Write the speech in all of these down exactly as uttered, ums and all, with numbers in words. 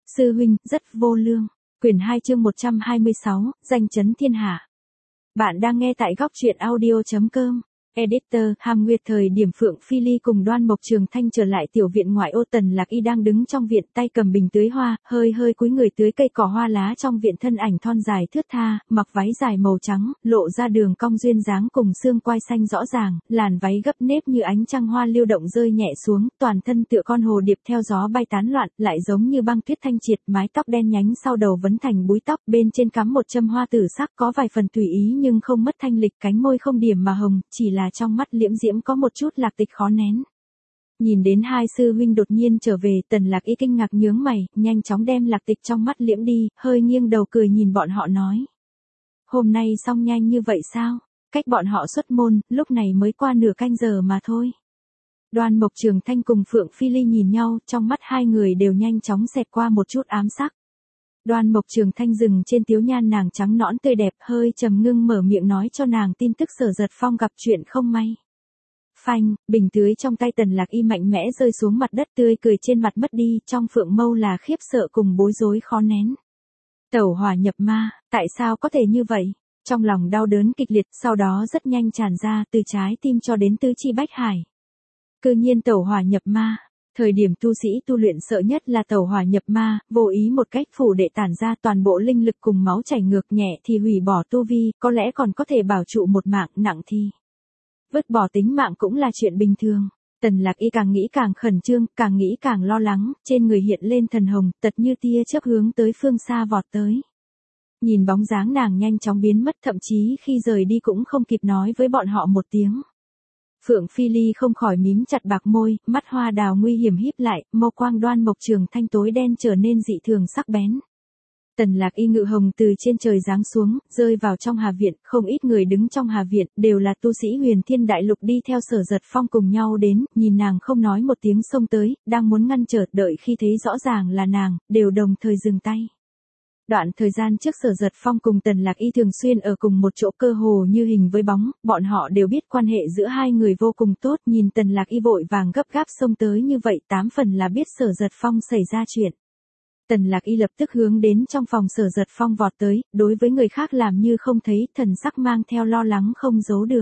Sư huynh, rất vô lương. Quyển hai chương một trăm hai mươi sáu, danh chấn thiên hạ. Bạn đang nghe tại góc truyện audio.com. Editor, Hàm Nguyệt. Thời điểm Phượng Phi Ly cùng Đoan Mộc Trường Thanh trở lại tiểu viện ngoại ô, Tần Lạc Y đang đứng trong viện, tay cầm bình tưới hoa, hơi hơi cúi người tưới cây cỏ hoa lá trong viện, thân ảnh thon dài thướt tha, mặc váy dài màu trắng, lộ ra đường cong duyên dáng cùng xương quai xanh rõ ràng, làn váy gấp nếp như ánh trăng hoa lưu động rơi nhẹ xuống, toàn thân tựa con hồ điệp theo gió bay tán loạn, lại giống như băng tuyết thanh triệt, mái tóc đen nhánh sau đầu vấn thành búi tóc, bên trên cắm một châm hoa tử sắc có vài phần tùy ý nhưng không mất thanh lịch, cánh môi không điểm mà hồng, chỉ là trong mắt liễm diễm có một chút lạc tịch khó nén. Nhìn đến hai sư huynh đột nhiên trở về, Tần Lạc Y kinh ngạc nhướng mày, nhanh chóng đem lạc tịch trong mắt liễm đi, hơi nghiêng đầu cười nhìn bọn họ nói. Hôm nay xong nhanh như vậy sao? Cách bọn họ xuất môn, lúc này mới qua nửa canh giờ mà thôi. Đoan Mộc Trường Thanh cùng Phượng Phi Ly nhìn nhau, trong mắt hai người đều nhanh chóng xẹt qua một chút ám sắc. Đoan Mộc Trường Thanh dừng trên tiếu nhan nàng trắng nõn tươi đẹp, hơi trầm ngưng mở miệng nói cho nàng tin tức Sở Giật Phong gặp chuyện không may. Phanh, bình tưới trong tay Tần Lạc Y mạnh mẽ rơi xuống mặt đất, tươi cười trên mặt mất đi, trong phượng mâu là khiếp sợ cùng bối rối khó nén. Tẩu hỏa nhập ma, tại sao có thể như vậy? Trong lòng đau đớn kịch liệt, sau đó rất nhanh tràn ra từ trái tim cho đến tứ chi bách hải. Cư nhiên tẩu hỏa nhập ma. Thời điểm tu sĩ tu luyện sợ nhất là tẩu hỏa nhập ma, vô ý một cách phủ đệ tản ra toàn bộ linh lực cùng máu chảy ngược, nhẹ thì hủy bỏ tu vi, có lẽ còn có thể bảo trụ một mạng, nặng thì vứt bỏ tính mạng cũng là chuyện bình thường. Tần Lạc Y càng nghĩ càng khẩn trương, càng nghĩ càng lo lắng, trên người hiện lên thần hồng, tật như tia chớp hướng tới phương xa vọt tới. Nhìn bóng dáng nàng nhanh chóng biến mất, thậm chí khi rời đi cũng không kịp nói với bọn họ một tiếng. Phượng Phi Ly không khỏi mím chặt bạc môi, mắt hoa đào nguy hiểm híp lại, mâu quang Đoan Mộc Trường Thanh tối đen trở nên dị thường sắc bén. Tần Lạc Y ngự hồng từ trên trời giáng xuống, rơi vào trong Hà Viện, không ít người đứng trong Hà Viện, đều là tu sĩ Huyền Thiên Đại Lục đi theo Sở Giật Phong cùng nhau đến, nhìn nàng không nói một tiếng xông tới, đang muốn ngăn trở, đợi khi thấy rõ ràng là nàng, đều đồng thời dừng tay. Đoạn thời gian trước Sở Giật Phong cùng Tần Lạc Y thường xuyên ở cùng một chỗ, cơ hồ như hình với bóng, bọn họ đều biết quan hệ giữa hai người vô cùng tốt, nhìn Tần Lạc Y vội vàng gấp gáp xông tới như vậy, tám phần là biết Sở Giật Phong xảy ra chuyện. Tần Lạc Y lập tức hướng đến trong phòng Sở Giật Phong vọt tới, đối với người khác làm như không thấy, thần sắc mang theo lo lắng không giấu được.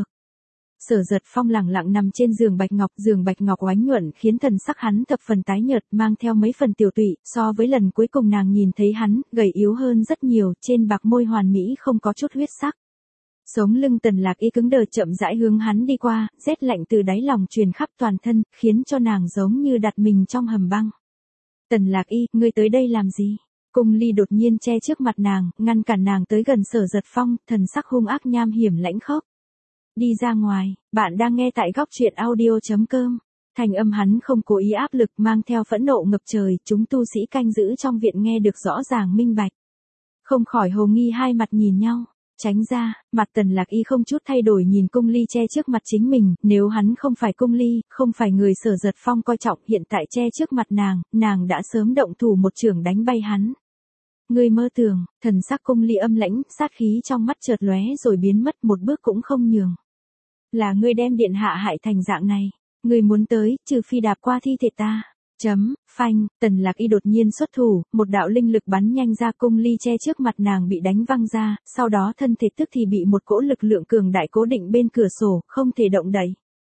Sở Giật Phong lẳng lặng nằm trên giường bạch ngọc, giường bạch ngọc oánh nhuận khiến thần sắc hắn thập phần tái nhợt, mang theo mấy phần tiểu tụy, so với lần cuối cùng nàng nhìn thấy hắn, gầy yếu hơn rất nhiều, trên bạc môi hoàn mỹ không có chút huyết sắc. Sống lưng Tần Lạc Y cứng đờ, chậm rãi hướng hắn đi qua, rét lạnh từ đáy lòng truyền khắp toàn thân, khiến cho nàng giống như đặt mình trong hầm băng. Tần Lạc Y, ngươi tới đây làm gì? Cung Ly đột nhiên che trước mặt nàng, ngăn cản nàng tới gần Sở Giật Phong, thần sắc hung ác nham hiểm lãnh khốc. Đi ra ngoài, bạn đang nghe tại góc truyện audio.com. Thành âm hắn không cố ý áp lực, mang theo phẫn nộ ngập trời, chúng tu sĩ canh giữ trong viện nghe được rõ ràng minh bạch. Không khỏi hồ nghi hai mặt nhìn nhau. Tránh ra, mặt Tần Lạc Y không chút thay đổi nhìn Cung Ly che trước mặt chính mình, nếu hắn không phải Cung Ly, không phải người Sở Giật Phong coi trọng, hiện tại che trước mặt nàng, nàng đã sớm động thủ một chưởng đánh bay hắn. Ngươi mơ tưởng, thần sắc Cung Ly âm lãnh, sát khí trong mắt chợt lóe rồi biến mất, một bước cũng không nhường. Là ngươi đem điện hạ hại thành dạng này, ngươi muốn tới, trừ phi đạp qua thi thể ta. Chấm, phanh, Tần Lạc Y đột nhiên xuất thủ, một đạo linh lực bắn nhanh ra, Cung Ly che trước mặt nàng bị đánh văng ra, sau đó thân thể tức thì bị một cỗ lực lượng cường đại cố định bên cửa sổ, không thể động đậy.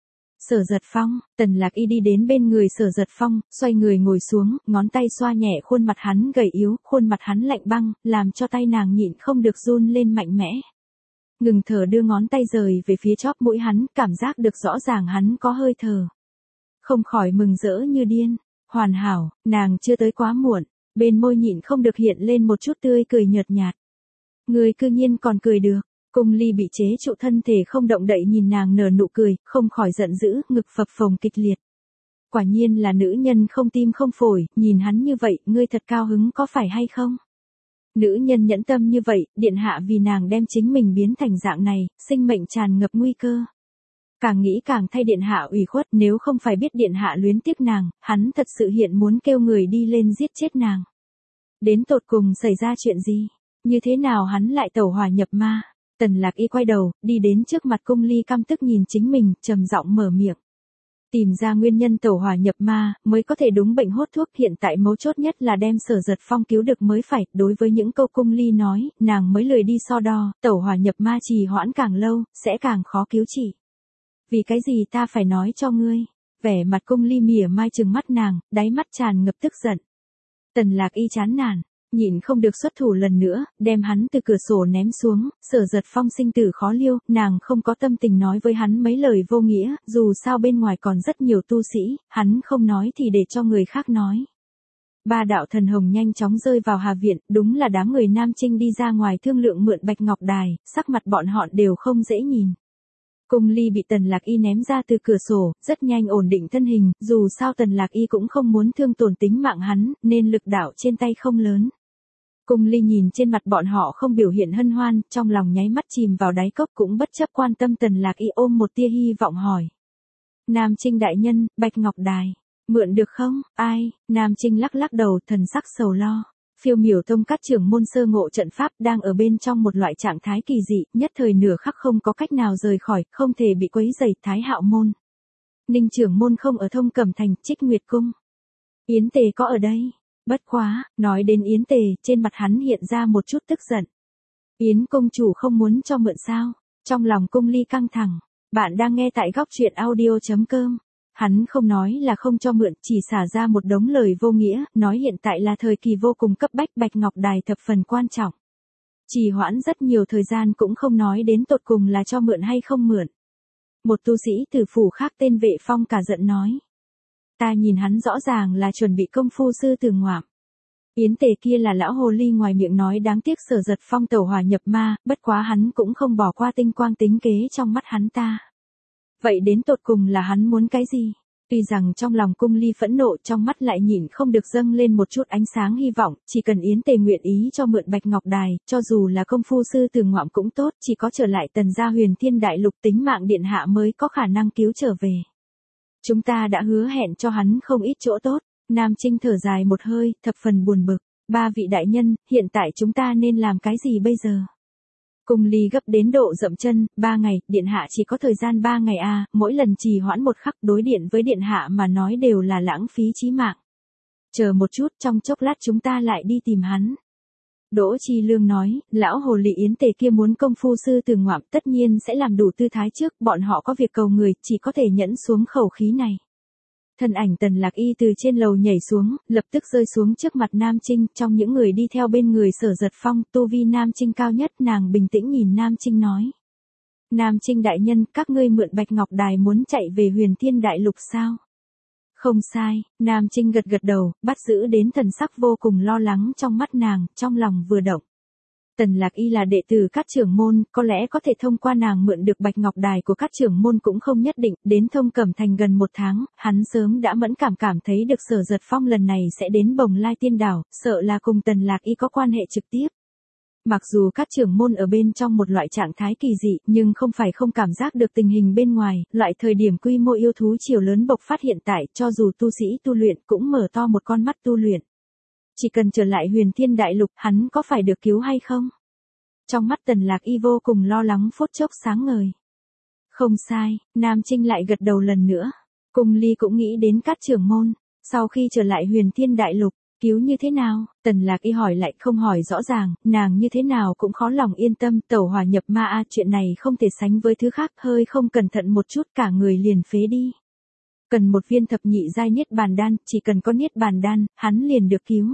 Sở Giật Phong, Tần Lạc Y đi đến bên người Sở Giật Phong, xoay người ngồi xuống, ngón tay xoa nhẹ khuôn mặt hắn gầy yếu, khuôn mặt hắn lạnh băng, làm cho tay nàng nhịn không được run lên mạnh mẽ. Ngừng thở đưa ngón tay rời về phía chóp mũi hắn, cảm giác được rõ ràng hắn có hơi thở. Không khỏi mừng rỡ như điên. Hoàn hảo, nàng chưa tới quá muộn, bên môi nhịn không được hiện lên một chút tươi cười nhợt nhạt. Người cư nhiên còn cười được. Cung Ly bị chế trụ thân thể không động đậy nhìn nàng nở nụ cười, không khỏi giận dữ, ngực phập phồng kịch liệt. Quả nhiên là nữ nhân không tim không phổi, nhìn hắn như vậy, ngươi thật cao hứng có phải hay không? Nữ nhân nhẫn tâm như vậy, điện hạ vì nàng đem chính mình biến thành dạng này, sinh mệnh tràn ngập nguy cơ. Càng nghĩ càng thay điện hạ ủy khuất, nếu không phải biết điện hạ luyến tiếc nàng, hắn thật sự hiện muốn kêu người đi lên giết chết nàng. Đến tột cùng xảy ra chuyện gì? Như thế nào hắn lại tẩu hỏa nhập ma? Tần Lạc Y quay đầu, đi đến trước mặt Cung Ly căm tức nhìn chính mình, trầm giọng mở miệng. Tìm ra nguyên nhân tẩu hỏa nhập ma, mới có thể đúng bệnh hốt thuốc, hiện tại mấu chốt nhất là đem Sở Giật Phong cứu được mới phải, đối với những câu Cung Ly nói, nàng mới lười đi so đo, tẩu hỏa nhập ma trì hoãn càng lâu, sẽ càng khó cứu trị. Vì cái gì ta phải nói cho ngươi? Vẻ mặt Cung Ly mỉa mai trừng mắt nàng, đáy mắt tràn ngập tức giận. Tần Lạc Y chán nản, nhịn không được xuất thủ lần nữa, đem hắn từ cửa sổ ném xuống, Sở Giật Phong sinh tử khó liêu, nàng không có tâm tình nói với hắn mấy lời vô nghĩa, dù sao bên ngoài còn rất nhiều tu sĩ, hắn không nói thì để cho người khác nói. Ba đạo thần hồng nhanh chóng rơi vào Hà Viện, đúng là đám người Nam Trinh đi ra ngoài thương lượng mượn Bạch Ngọc Đài, sắc mặt bọn họ đều không dễ nhìn. Cung Ly bị Tần Lạc Y ném ra từ cửa sổ, rất nhanh ổn định thân hình, dù sao Tần Lạc Y cũng không muốn thương tổn tính mạng hắn, nên lực đạo trên tay không lớn. Cung Ly nhìn trên mặt bọn họ không biểu hiện hân hoan, trong lòng nháy mắt chìm vào đáy cốc cũng bất chấp quan tâm. Tần Lạc Y ôm một tia hy vọng hỏi. Nam Trinh đại nhân, Bạch Ngọc Đài, mượn được không? Ai? Nam Trinh lắc lắc đầu, thần sắc sầu lo. Phiêu Miểu Tông các trưởng môn sơ ngộ trận pháp đang ở bên trong một loại trạng thái kỳ dị, nhất thời nửa khắc không có cách nào rời khỏi, không thể bị quấy rầy. Thái Hạo môn, Ninh trưởng môn không ở Thông Cẩm thành, Trích Nguyệt cung, Yến Tề có ở đây. Bất quá, nói đến Yến Tề, trên mặt hắn hiện ra một chút tức giận. Yến công chủ không muốn cho mượn sao? Trong lòng Cung Ly căng thẳng. Bạn đang nghe tại góc truyện audio chấm com. Hắn không nói là không cho mượn, chỉ xả ra một đống lời vô nghĩa, nói hiện tại là thời kỳ vô cùng cấp bách, Bạch Ngọc Đài thập phần quan trọng. Trì hoãn rất nhiều thời gian cũng không nói đến tột cùng là cho mượn hay không mượn. Một tu sĩ từ phủ khác tên Vệ Phong cả giận nói. Ta nhìn hắn rõ ràng là chuẩn bị công phu sư tử ngoạm. Yến Tề kia là lão hồ ly ngoài miệng nói đáng tiếc Sở Giật Phong tẩu hỏa nhập ma, bất quá hắn cũng không bỏ qua tinh quang tính kế trong mắt hắn ta. Vậy đến tột cùng là hắn muốn cái gì? Tuy rằng trong lòng Cung Ly phẫn nộ, trong mắt lại nhìn không được dâng lên một chút ánh sáng hy vọng, chỉ cần Yến Tề nguyện ý cho mượn Bạch Ngọc Đài, cho dù là công phu sư tử ngoạm cũng tốt, chỉ có trở lại Tần gia Huyền Thiên Đại Lục tính mạng điện hạ mới có khả năng cứu trở về. Chúng ta đã hứa hẹn cho hắn không ít chỗ tốt. Nam Trinh thở dài một hơi, thập phần buồn bực. Ba vị đại nhân, hiện tại chúng ta nên làm cái gì bây giờ? Cung Ly gấp đến độ dậm chân, ba ngày, điện hạ chỉ có thời gian ba ngày à, mỗi lần trì hoãn một khắc đối điện với điện hạ mà nói đều là lãng phí chí mạng. Chờ một chút, trong chốc lát chúng ta lại đi tìm hắn. Đỗ Chi Lương nói, lão hồ lị Yến Tề kia muốn công phu sư tử ngoạm, tất nhiên sẽ làm đủ tư thái trước, bọn họ có việc cầu người, chỉ có thể nhẫn xuống khẩu khí này. Thân ảnh Tần Lạc Y từ trên lầu nhảy xuống, lập tức rơi xuống trước mặt Nam Trinh, trong những người đi theo bên người Sở Giật Phong, tu vi Nam Trinh cao nhất, nàng bình tĩnh nhìn Nam Trinh nói. Nam Trinh đại nhân, các ngươi mượn Bạch Ngọc Đài muốn chạy về Huyền Thiên Đại Lục sao? Không sai, Nam Trinh gật gật đầu, bắt giữ đến thần sắc vô cùng lo lắng trong mắt nàng, trong lòng vừa động. Tần Lạc Y là đệ tử các trưởng môn, có lẽ có thể thông qua nàng mượn được Bạch Ngọc Đài của các trưởng môn cũng không nhất định, đến Thông Cẩm thành gần một tháng, hắn sớm đã mẫn cảm cảm thấy được Sở Giật Phong lần này sẽ đến Bồng Lai Tiên Đảo, sợ là cùng Tần Lạc Y có quan hệ trực tiếp. Mặc dù các trưởng môn ở bên trong một loại trạng thái kỳ dị, nhưng không phải không cảm giác được tình hình bên ngoài, loại thời điểm quy mô yêu thú chiều lớn bộc phát hiện tại, cho dù tu sĩ tu luyện cũng mở to một con mắt tu luyện. Chỉ cần trở lại Huyền Thiên Đại Lục, hắn có phải được cứu hay không? Trong mắt Tần Lạc Y vô cùng lo lắng phút chốc sáng ngời. Không sai, Nam Trinh lại gật đầu lần nữa. Cung Ly cũng nghĩ đến các trưởng môn, sau khi trở lại Huyền Thiên Đại Lục, cứu như thế nào? Tần Lạc Y hỏi lại không hỏi rõ ràng, nàng như thế nào cũng khó lòng yên tâm, tẩu hỏa nhập ma a, chuyện này không thể sánh với thứ khác, hơi không cẩn thận một chút cả người liền phế đi. Cần một viên thập nhị giai niết bàn đan, chỉ cần có niết bàn đan, hắn liền được cứu.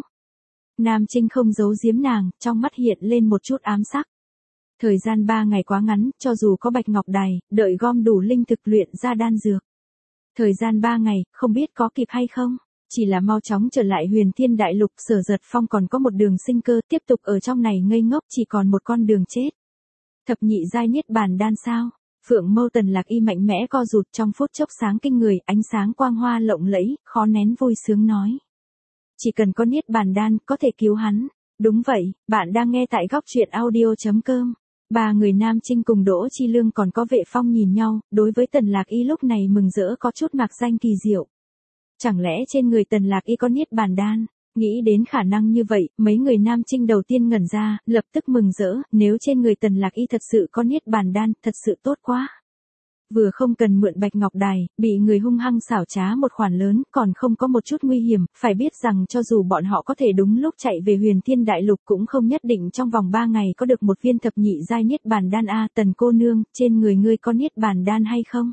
Nam Trinh không giấu giếm nàng, trong mắt hiện lên một chút ám sắc. Thời gian ba ngày quá ngắn, cho dù có Bạch Ngọc Đài, đợi gom đủ linh thực luyện ra đan dược. Thời gian ba ngày, không biết có kịp hay không? Chỉ là mau chóng trở lại Huyền Thiên Đại Lục, Sở Giật Phong còn có một đường sinh cơ, tiếp tục ở trong này ngây ngốc chỉ còn một con đường chết. Thập nhị giai niết bàn đan sao? Phượng mâu Tần Lạc Y mạnh mẽ co rụt trong phút chốc sáng kinh người, ánh sáng quang hoa lộng lẫy, khó nén vui sướng nói. Chỉ cần có niết bàn đan, có thể cứu hắn. Đúng vậy, bạn đang nghe tại góc truyện audio chấm com. Ba người Nam Trinh cùng Đỗ Chi Lương còn có Vệ Phong nhìn nhau, đối với Tần Lạc Y lúc này mừng rỡ có chút mạc danh kỳ diệu. Chẳng lẽ trên người Tần Lạc Y có niết bàn đan? Nghĩ đến khả năng như vậy, mấy người Nam Trinh đầu tiên ngẩn ra, lập tức mừng rỡ, nếu trên người Tần Lạc Y thật sự có niết bàn đan, thật sự tốt quá. Vừa không cần mượn bạch ngọc đài, bị người hung hăng xảo trá một khoản lớn, còn không có một chút nguy hiểm, phải biết rằng cho dù bọn họ có thể đúng lúc chạy về huyền thiên đại lục cũng không nhất định trong vòng ba ngày có được một viên thập nhị giai niết bàn đan a. Tần cô nương, trên người ngươi có niết bàn đan hay không?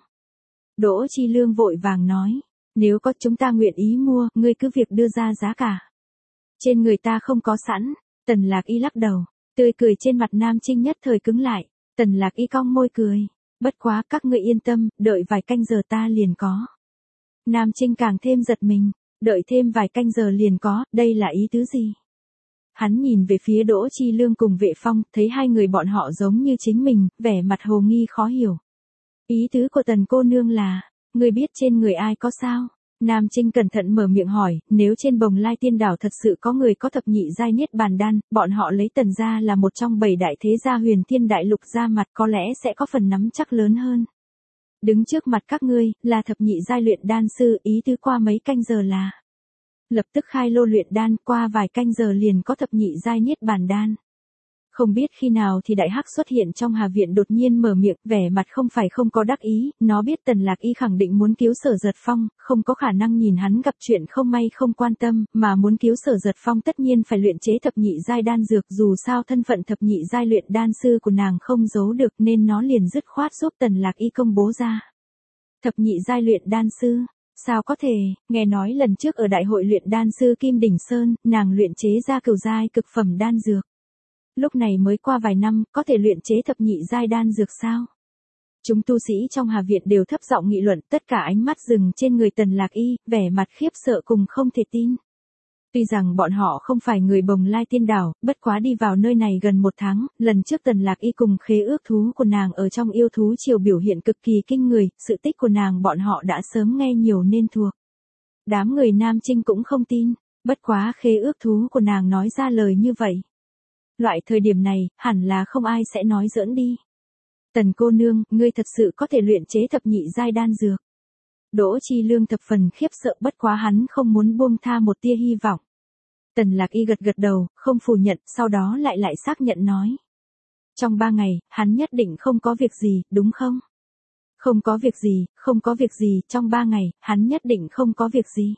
Đỗ Chi Lương vội vàng nói, nếu có chúng ta nguyện ý mua, ngươi cứ việc đưa ra giá cả. Trên người ta không có sẵn. Tần Lạc Y lắc đầu, tươi cười trên mặt Nam Trinh nhất thời cứng lại. Tần Lạc Y cong môi cười, bất quá các ngươi yên tâm, đợi vài canh giờ ta liền có. Nam Trinh càng thêm giật mình, đợi thêm vài canh giờ liền có, đây là ý tứ gì? Hắn nhìn về phía Đỗ Chi Lương cùng Vệ Phong, thấy hai người bọn họ giống như chính mình, vẻ mặt hồ nghi khó hiểu. Ý tứ của Tần cô nương là, ngươi biết trên người ai có sao? Nam Trinh cẩn thận mở miệng hỏi, nếu trên Bồng Lai Tiên Đảo thật sự có người có thập nhị giai niết bàn đan, bọn họ lấy Tần gia là một trong bảy đại thế gia huyền thiên đại lục ra mặt có lẽ sẽ có phần nắm chắc lớn hơn. Đứng trước mặt các ngươi, là thập nhị giai luyện đan sư, ý tứ qua mấy canh giờ là. Lập tức khai lô luyện đan, qua vài canh giờ liền có thập nhị giai niết bàn đan. Không biết khi nào thì đại hắc xuất hiện trong Hà Viện đột nhiên mở miệng, vẻ mặt không phải không có đắc ý, nó biết Tần Lạc Y khẳng định muốn cứu Sở Giật Phong, không có khả năng nhìn hắn gặp chuyện không may không quan tâm, mà muốn cứu Sở Giật Phong tất nhiên phải luyện chế thập nhị giai đan dược, dù sao thân phận thập nhị giai luyện đan sư của nàng không giấu được nên nó liền dứt khoát giúp Tần Lạc Y công bố ra. Thập nhị giai luyện đan sư, sao có thể, nghe nói lần trước ở đại hội luyện đan sư Kim Đỉnh Sơn, nàng luyện chế ra cửu giai cực phẩm đan dược. Lúc này mới qua vài năm, có thể luyện chế thập nhị giai đan dược sao? Chúng tu sĩ trong Hà Viện đều thấp giọng nghị luận, tất cả ánh mắt dừng trên người Tần Lạc Y, vẻ mặt khiếp sợ cùng không thể tin. Tuy rằng bọn họ không phải người Bồng Lai Tiên Đảo, bất quá đi vào nơi này gần một tháng, lần trước Tần Lạc Y cùng khế ước thú của nàng ở trong yêu thú triều biểu hiện cực kỳ kinh người, sự tích của nàng bọn họ đã sớm nghe nhiều nên thuộc. Đám người Nam Trinh cũng không tin, bất quá khế ước thú của nàng nói ra lời như vậy. Loại thời điểm này, hẳn là không ai sẽ nói giỡn đi. Tần cô nương, ngươi thật sự có thể luyện chế thập nhị giai đan dược. Đỗ Chi Lương thập phần khiếp sợ, bất quá hắn không muốn buông tha một tia hy vọng. Tần Lạc Y gật gật đầu, không phủ nhận, sau đó lại lại xác nhận nói. Trong ba ngày, hắn nhất định không có việc gì, đúng không? Không có việc gì, không có việc gì, trong ba ngày, hắn nhất định không có việc gì.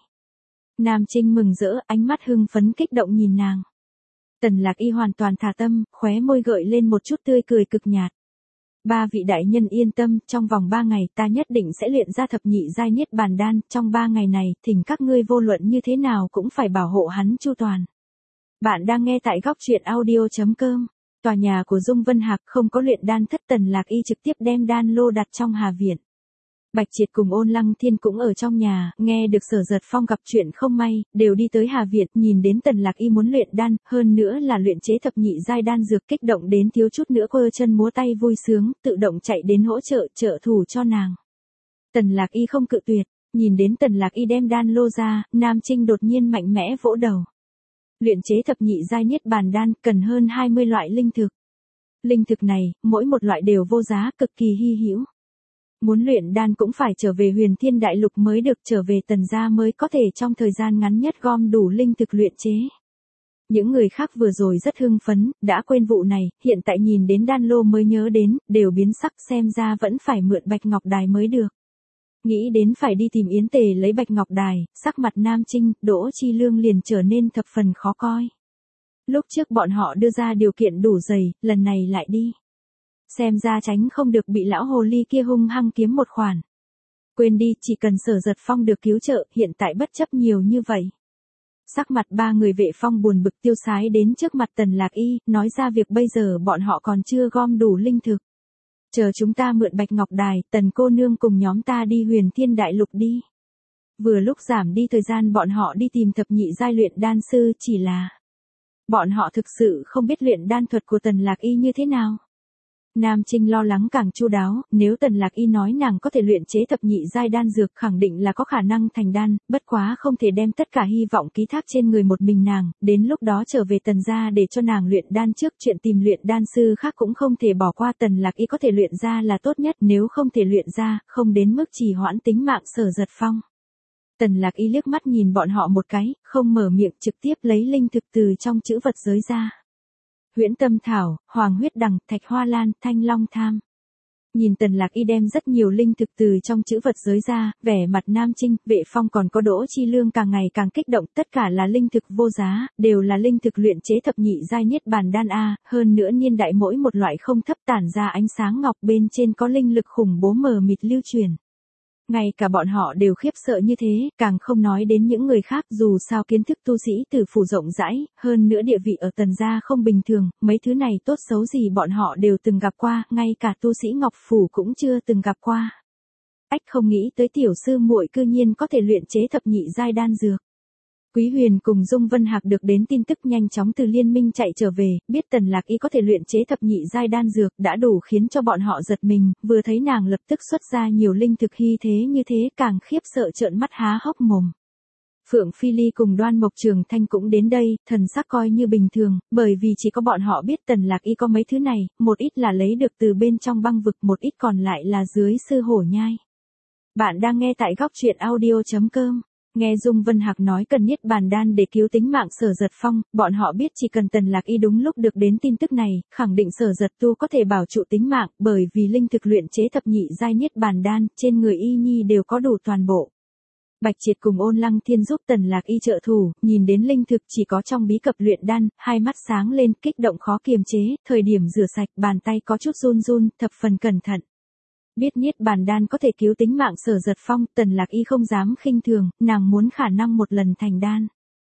Nam Trinh mừng rỡ, ánh mắt hưng phấn kích động nhìn nàng. Tần Lạc Y hoàn toàn thả tâm, khóe môi gợi lên một chút tươi cười cực nhạt. Ba vị đại nhân yên tâm, trong vòng ba ngày ta nhất định sẽ luyện ra thập nhị giai niết bàn đan, trong ba ngày này, thỉnh các ngươi vô luận như thế nào cũng phải bảo hộ hắn chu toàn. Bạn đang nghe tại góc truyện audio chấm com, tòa nhà của Dung Vân Hạc không có luyện đan thất. Tần Lạc Y trực tiếp đem đan lô đặt trong Hà Viện. Bạch Triệt cùng Ôn Lăng Thiên cũng ở trong nhà, nghe được Sở Giật Phong gặp chuyện không may, đều đi tới Hà Việt, nhìn đến Tần Lạc Y muốn luyện đan, hơn nữa là luyện chế thập nhị giai đan dược, kích động đến thiếu chút nữa quơ chân múa tay vui sướng, tự động chạy đến hỗ trợ, trợ thủ cho nàng. Tần Lạc Y không cự tuyệt, nhìn đến Tần Lạc Y đem đan lô ra, Nam Trinh đột nhiên mạnh mẽ vỗ đầu. Luyện chế thập nhị giai niết bàn đan, cần hơn hai mươi loại linh thực. Linh thực này, mỗi một loại đều vô giá, cực kỳ hy hữu. Muốn luyện đan cũng phải trở về huyền thiên đại lục mới được, trở về Tần gia mới có thể trong thời gian ngắn nhất gom đủ linh thực luyện chế. Những người khác vừa rồi rất hưng phấn, đã quên vụ này, hiện tại nhìn đến đan lô mới nhớ đến, đều biến sắc, xem ra vẫn phải mượn bạch ngọc đài mới được. Nghĩ đến phải đi tìm Yến Tề lấy bạch ngọc đài, sắc mặt Nam Trinh, Đỗ Chi Lương liền trở nên thập phần khó coi. Lúc trước bọn họ đưa ra điều kiện đủ dày, lần này lại đi. Xem ra tránh không được bị lão hồ ly kia hung hăng kiếm một khoản. Quên đi, chỉ cần Sở Giật Phong được cứu trợ, hiện tại bất chấp nhiều như vậy. Sắc mặt ba người Vệ Phong buồn bực tiêu sái đến trước mặt Tần Lạc Y, nói ra việc bây giờ bọn họ còn chưa gom đủ linh thực. Chờ chúng ta mượn bạch ngọc đài, Tần cô nương cùng nhóm ta đi huyền thiên đại lục đi. Vừa lúc giảm đi thời gian bọn họ đi tìm thập nhị giai luyện đan sư, chỉ là bọn họ thực sự không biết luyện đan thuật của Tần Lạc Y như thế nào. Nam Trinh lo lắng càng chu đáo, nếu Tần Lạc Y nói nàng có thể luyện chế thập nhị giai đan dược, khẳng định là có khả năng thành đan, bất quá không thể đem tất cả hy vọng ký thác trên người một mình nàng, đến lúc đó trở về Tần gia để cho nàng luyện đan trước, chuyện tìm luyện đan sư khác cũng không thể bỏ qua. Tần Lạc Y có thể luyện ra là tốt nhất, nếu không thể luyện ra, không đến mức trì hoãn tính mạng Sở Giật Phong. Tần Lạc Y liếc mắt nhìn bọn họ một cái, không mở miệng, trực tiếp lấy linh thực từ trong chữ vật giới ra. Huyễn Tâm Thảo, Hoàng Huyết Đằng, Thạch Hoa Lan, Thanh Long Tham. Nhìn Tần Lạc Y đem rất nhiều linh thực từ trong chữ vật giới ra, vẻ mặt Nam Trinh, Vệ Phong còn có Đỗ Chi Lương càng ngày càng kích động, tất cả là linh thực vô giá, đều là linh thực luyện chế thập nhị giai niết bàn đan a, hơn nữa niên đại mỗi một loại không thấp tản ra ánh sáng ngọc bên trên có linh lực khủng bố mờ mịt lưu truyền. Ngay cả bọn họ đều khiếp sợ như thế, càng không nói đến những người khác, dù sao kiến thức tu sĩ tử phủ rộng rãi, hơn nữa địa vị ở Tần gia không bình thường, mấy thứ này tốt xấu gì bọn họ đều từng gặp qua, ngay cả tu sĩ Ngọc Phủ cũng chưa từng gặp qua. Ách không nghĩ tới tiểu sư muội cư nhiên có thể luyện chế thập nhị giai đan dược. Quý Huyền cùng Dung Vân Hạc được đến tin tức nhanh chóng từ liên minh chạy trở về, biết Tần Lạc Y có thể luyện chế thập nhị giai đan dược đã đủ khiến cho bọn họ giật mình, vừa thấy nàng lập tức xuất ra nhiều linh thực hy thế như thế càng khiếp sợ trợn mắt há hốc mồm. Phượng Phi Ly cùng Đoan Mộc Trường Thanh cũng đến đây, thần sắc coi như bình thường, bởi vì chỉ có bọn họ biết Tần Lạc Y có mấy thứ này, một ít là lấy được từ bên trong băng vực, một ít còn lại là dưới sư hổ nhai. Bạn đang nghe tại góc truyện audio chấm com. Nghe Dung Vân Hạc nói cần niết bàn đan để cứu tính mạng Sở Giật Phong, bọn họ biết chỉ cần Tần Lạc Y đúng lúc được đến tin tức này, khẳng định Sở Giật Tu có thể bảo trụ tính mạng, bởi vì linh thực luyện chế thập nhị giai niết bàn đan, trên người y nhi đều có đủ toàn bộ. Bạch Triệt cùng Ôn Lăng Thiên giúp Tần Lạc Y trợ thủ, nhìn đến linh thực chỉ có trong bí cập luyện đan, hai mắt sáng lên, kích động khó kiềm chế, thời điểm rửa sạch, bàn tay có chút run run, thập phần cẩn thận. Biết niết bàn đan có thể cứu tính mạng Sở Giật Phong, Tần Lạc Y không dám khinh thường, nàng muốn khả năng một lần thành đan.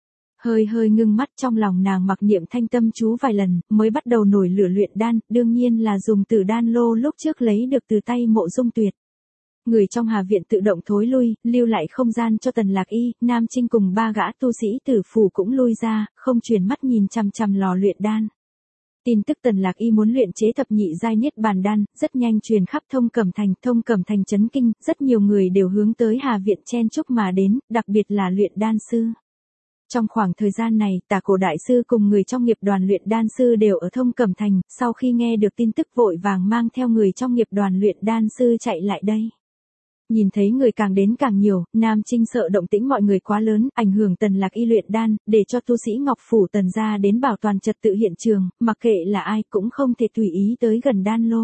Hơi hơi ngưng mắt, trong lòng nàng mặc niệm thanh tâm chú vài lần, mới bắt đầu nổi lửa luyện đan, đương nhiên là dùng tử đan lô lúc trước lấy được từ tay Mộ Dung Tuyệt. Người trong Hà viện tự động thối lui, lưu lại không gian cho Tần Lạc Y, Nam Trinh cùng ba gã tu sĩ tử phủ cũng lui ra, không chuyển mắt nhìn chằm chằm lò luyện đan. Tin tức Tần Lạc Y muốn luyện chế thập nhị giai niết bàn đan, rất nhanh truyền khắp Thông Cẩm Thành, Thông Cẩm Thành chấn kinh, rất nhiều người đều hướng tới Hà viện chen chúc mà đến, đặc biệt là luyện đan sư. Trong khoảng thời gian này, Tả Cổ đại sư cùng người trong nghiệp đoàn luyện đan sư đều ở Thông Cẩm Thành, sau khi nghe được tin tức vội vàng mang theo người trong nghiệp đoàn luyện đan sư chạy lại đây. Nhìn thấy người càng đến càng nhiều, Nam Trinh sợ động tĩnh mọi người quá lớn, ảnh hưởng Tần Lạc Y luyện đan, để cho tu sĩ Ngọc Phủ Tần gia đến bảo toàn trật tự hiện trường, mặc kệ là ai cũng không thể tùy ý tới gần đan lô.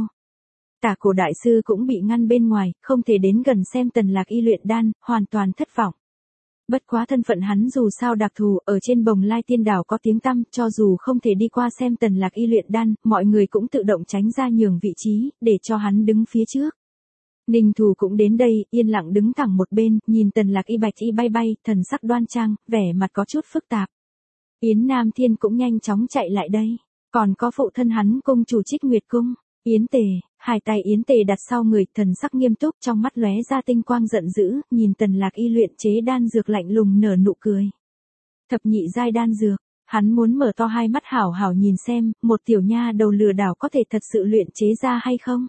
Tả Cổ đại sư cũng bị ngăn bên ngoài, không thể đến gần xem Tần Lạc Y luyện đan, hoàn toàn thất vọng. Bất quá thân phận hắn dù sao đặc thù, ở trên Bồng Lai Tiên Đảo có tiếng tăm, cho dù không thể đi qua xem Tần Lạc Y luyện đan, mọi người cũng tự động tránh ra nhường vị trí, để cho hắn đứng phía trước. Ninh Thù cũng đến đây, yên lặng đứng thẳng một bên, nhìn Tần Lạc Y bạch y bay bay, thần sắc đoan trang, vẻ mặt có chút phức tạp. Yến Nam Thiên cũng nhanh chóng chạy lại đây, còn có phụ thân hắn cung chủ Trích Nguyệt Cung, Yến Tề, hai tay Yến Tề đặt sau người, thần sắc nghiêm túc, trong mắt lóe ra tinh quang giận dữ, nhìn Tần Lạc Y luyện chế đan dược lạnh lùng nở nụ cười. Thập nhị giai đan dược, hắn muốn mở to hai mắt hảo hảo nhìn xem, một tiểu nha đầu lừa đảo có thể thật sự luyện chế ra hay không.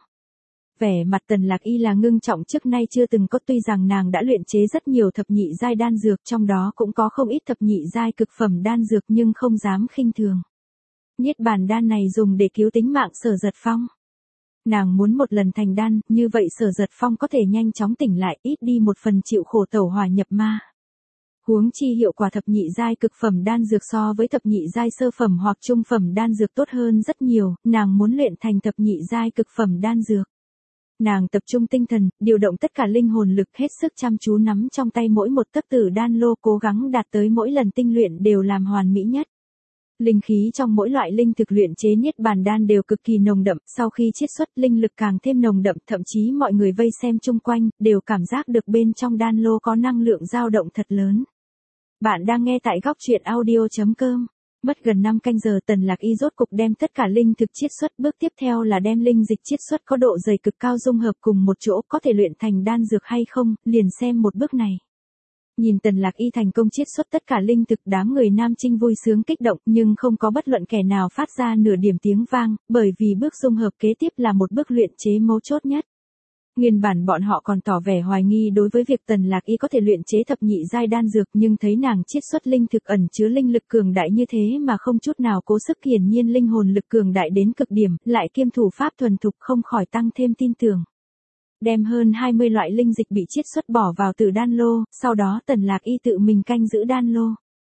Vẻ mặt Tần Lạc Y là ngưng trọng, trước nay chưa từng có, tuy rằng nàng đã luyện chế rất nhiều thập nhị giai đan dược, trong đó cũng có không ít thập nhị giai cực phẩm đan dược, nhưng không dám khinh thường. Niết bàn đan này dùng để cứu tính mạng Sở Giật Phong. Nàng muốn một lần thành đan, như vậy Sở Giật Phong có thể nhanh chóng tỉnh lại, ít đi một phần chịu khổ tẩu hỏa nhập ma. Huống chi hiệu quả thập nhị giai cực phẩm đan dược so với thập nhị giai sơ phẩm hoặc trung phẩm đan dược tốt hơn rất nhiều, nàng muốn luyện thành thập nhị giai cực phẩm đan dược. Nàng tập trung tinh thần, điều động tất cả linh hồn lực, hết sức chăm chú nắm trong tay mỗi một tấc tử đan lô, cố gắng đạt tới mỗi lần tinh luyện đều làm hoàn mỹ nhất. Linh khí trong mỗi loại linh thực luyện chế niết bàn đan đều cực kỳ nồng đậm, sau khi chiết xuất linh lực càng thêm nồng đậm, thậm chí mọi người vây xem chung quanh, đều cảm giác được bên trong đan lô có năng lượng dao động thật lớn. Bạn đang nghe tại góc truyện audio chấm com. Mất gần năm canh giờ Tần Lạc Y rốt cục đem tất cả linh thực chiết xuất, bước tiếp theo là đem linh dịch chiết xuất có độ dày cực cao dung hợp cùng một chỗ, có thể luyện thành đan dược hay không, liền xem một bước này. Nhìn Tần Lạc Y thành công chiết xuất tất cả linh thực, đám người Nam Trinh vui sướng kích động, nhưng không có bất luận kẻ nào phát ra nửa điểm tiếng vang, bởi vì bước dung hợp kế tiếp là một bước luyện chế mấu chốt nhất. Nguyên bản bọn họ còn tỏ vẻ hoài nghi đối với việc Tần Lạc Y có thể luyện chế thập nhị giai đan dược, nhưng thấy nàng chiết xuất linh thực ẩn chứa linh lực cường đại như thế mà không chút nào cố sức, hiển nhiên linh hồn lực cường đại đến cực điểm, lại kiêm thủ pháp thuần thục, không khỏi tăng thêm tin tưởng. Đem hơn hai mươi loại linh dịch bị chiết xuất bỏ vào tử đan lô, sau đó Tần Lạc Y tự mình canh giữ đan lô.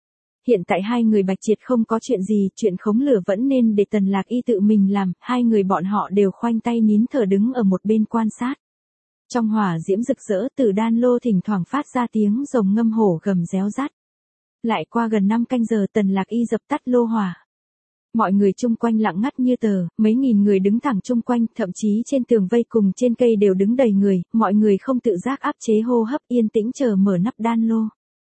Hiện tại hai người Bạch Triệt không có chuyện gì, chuyện khống lửa vẫn nên để Tần Lạc Y tự mình làm, hai người bọn họ đều khoanh tay nín thở đứng ở một bên quan sát. Trong hỏa diễm rực rỡ, Tử Đan Lô thỉnh thoảng phát ra tiếng rồng ngâm hổ gầm réo rắt. Lại qua gần năm canh giờ Tần Lạc Y dập tắt lô hỏa. Mọi người chung quanh lặng ngắt như tờ, mấy nghìn người đứng thẳng chung quanh, thậm chí trên tường vây cùng trên cây đều đứng đầy người, mọi người không tự giác áp chế hô hấp yên tĩnh chờ mở nắp đan lô.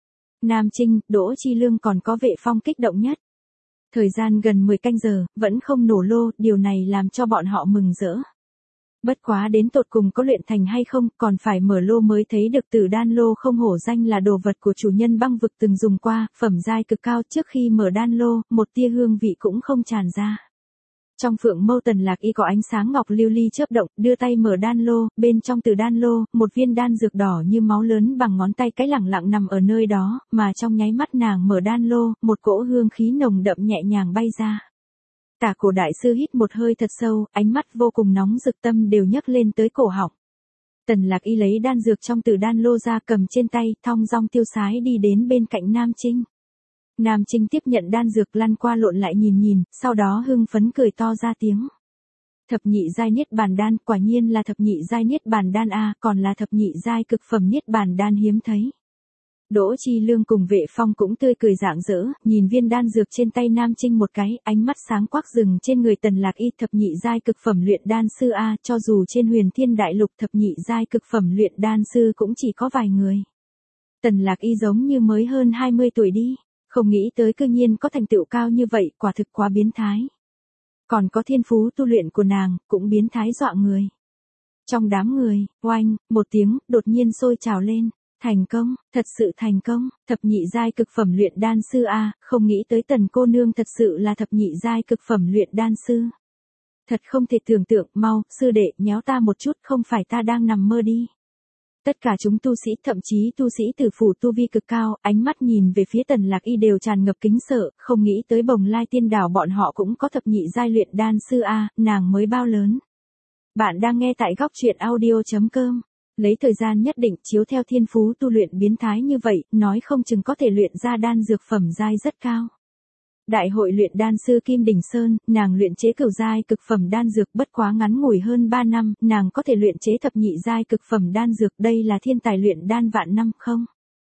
Nam Trinh, Đỗ Chi Lương còn có Vệ Phong kích động nhất. Thời gian gần mười canh giờ, vẫn không nổ lô, điều này làm cho bọn họ mừng rỡ. Bất quá đến tột cùng có luyện thành hay không, còn phải mở lô mới thấy được. Tử Đan Lô không hổ danh là đồ vật của chủ nhân băng vực từng dùng qua, phẩm giai cực cao. Trước khi mở đan lô, một tia hương vị cũng không tràn ra. Trong phượng mâu Tần Lạc Y có ánh sáng ngọc lưu ly chớp động, đưa tay mở đan lô, bên trong Tử Đan Lô, một viên đan dược đỏ như máu lớn bằng ngón tay cái lẳng lặng nằm ở nơi đó, mà trong nháy mắt nàng mở đan lô, một cỗ hương khí nồng đậm nhẹ nhàng bay ra. Tả Cổ đại sư hít một hơi thật sâu, ánh mắt vô cùng nóng rực, tâm đều nhấc lên tới cổ họng. Tần Lạc Y lấy đan dược trong Tử Đan Lô ra cầm trên tay, thong dong tiêu sái đi đến bên cạnh Nam Trinh. Nam Trinh tiếp nhận đan dược lăn qua lộn lại nhìn nhìn, sau đó hưng phấn cười to ra tiếng. Thập nhị giai niết bàn đan, quả nhiên là thập nhị giai niết bàn đan a, còn là thập nhị giai cực phẩm niết bàn đan hiếm thấy. Đỗ Chi Lương cùng Vệ Phong cũng tươi cười rạng rỡ, nhìn viên đan dược trên tay Nam Trinh một cái, ánh mắt sáng quắc dừng trên người Tần Lạc Y. Thập nhị giai cực phẩm luyện đan sư a, cho dù trên Huyền Thiên Đại Lục thập nhị giai cực phẩm luyện đan sư cũng chỉ có vài người. Tần Lạc Y giống như mới hơn hai mươi tuổi đi, không nghĩ tới cư nhiên có thành tựu cao như vậy, quả thực quá biến thái. Còn có thiên phú tu luyện của nàng, cũng biến thái dọa người. Trong đám người, oanh, một tiếng, đột nhiên sôi trào lên. Thành công, thật sự thành công, thập nhị giai cực phẩm luyện đan sư a, không nghĩ tới Tần cô nương thật sự là thập nhị giai cực phẩm luyện đan sư. Thật không thể tưởng tượng, mau, sư đệ, nhéo ta một chút, không phải ta đang nằm mơ đi. Tất cả chúng tu sĩ, thậm chí tu sĩ tử phủ tu vi cực cao, ánh mắt nhìn về phía Tần Lạc Y đều tràn ngập kính sợ, không nghĩ tới Bồng Lai Tiên Đảo bọn họ cũng có thập nhị giai luyện đan sư a, nàng mới bao lớn. Bạn đang nghe tại góc truyện audio chấm com. Lấy thời gian nhất định chiếu theo thiên phú tu luyện biến thái như vậy, nói không chừng có thể luyện ra đan dược phẩm giai rất cao. Đại hội luyện đan sư Kim Đình Sơn, nàng luyện chế cửu giai cực phẩm đan dược bất quá ngắn ngủi hơn ba năm, nàng có thể luyện chế thập nhị giai cực phẩm đan dược, đây là thiên tài luyện đan vạn năm không?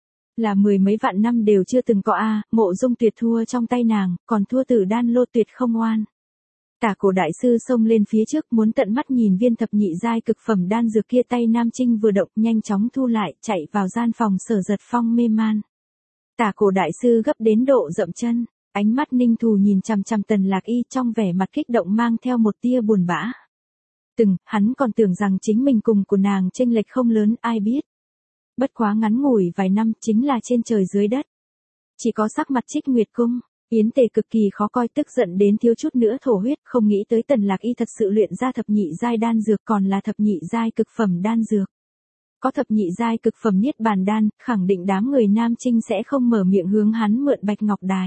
Là mười mấy vạn năm đều chưa từng có a, Mộ Dung Tuyệt thua trong tay nàng, còn thua Tử Đan Lô tuyệt không oan. Tả Cổ đại sư xông lên phía trước muốn tận mắt nhìn viên thập nhị giai cực phẩm đan dược kia, tay Nam Trinh vừa động nhanh chóng thu lại, chạy vào gian phòng Sở Giật Phong mê man. Tả Cổ đại sư gấp đến độ dậm chân, ánh mắt ninh thù nhìn chằm chằm Tần Lạc Y trong vẻ mặt kích động mang theo một tia buồn bã. Từng, hắn còn tưởng rằng chính mình cùng của nàng chênh lệch không lớn, ai biết. Bất quá ngắn ngủi vài năm chính là trên trời dưới đất. Chỉ có sắc mặt Trích Nguyệt Cung. Yến Tề cực kỳ khó coi, tức giận đến thiếu chút nữa thổ huyết, không nghĩ tới Tần Lạc Y thật sự luyện ra thập nhị giai đan dược, còn là thập nhị giai cực phẩm đan dược. Có thập nhị giai cực phẩm niết bàn đan, khẳng định đám người Nam Trinh sẽ không mở miệng hướng hắn mượn Bạch Ngọc Đài.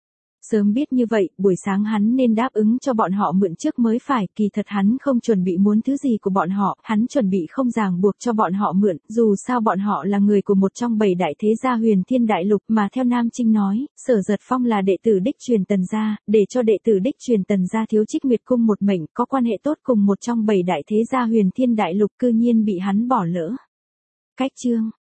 Sớm biết như vậy, buổi sáng hắn nên đáp ứng cho bọn họ mượn trước mới phải, kỳ thật hắn không chuẩn bị muốn thứ gì của bọn họ, hắn chuẩn bị không ràng buộc cho bọn họ mượn, dù sao bọn họ là người của một trong bảy đại thế gia Huyền Thiên Đại Lục, mà theo Nam Trinh nói, Sở Giật Phong là đệ tử đích truyền Tần gia, để cho đệ tử đích truyền Tần gia thiếu Trích Nguyệt Cung một mệnh, có quan hệ tốt cùng một trong bảy đại thế gia Huyền Thiên Đại Lục, cư nhiên bị hắn bỏ lỡ. Cách chương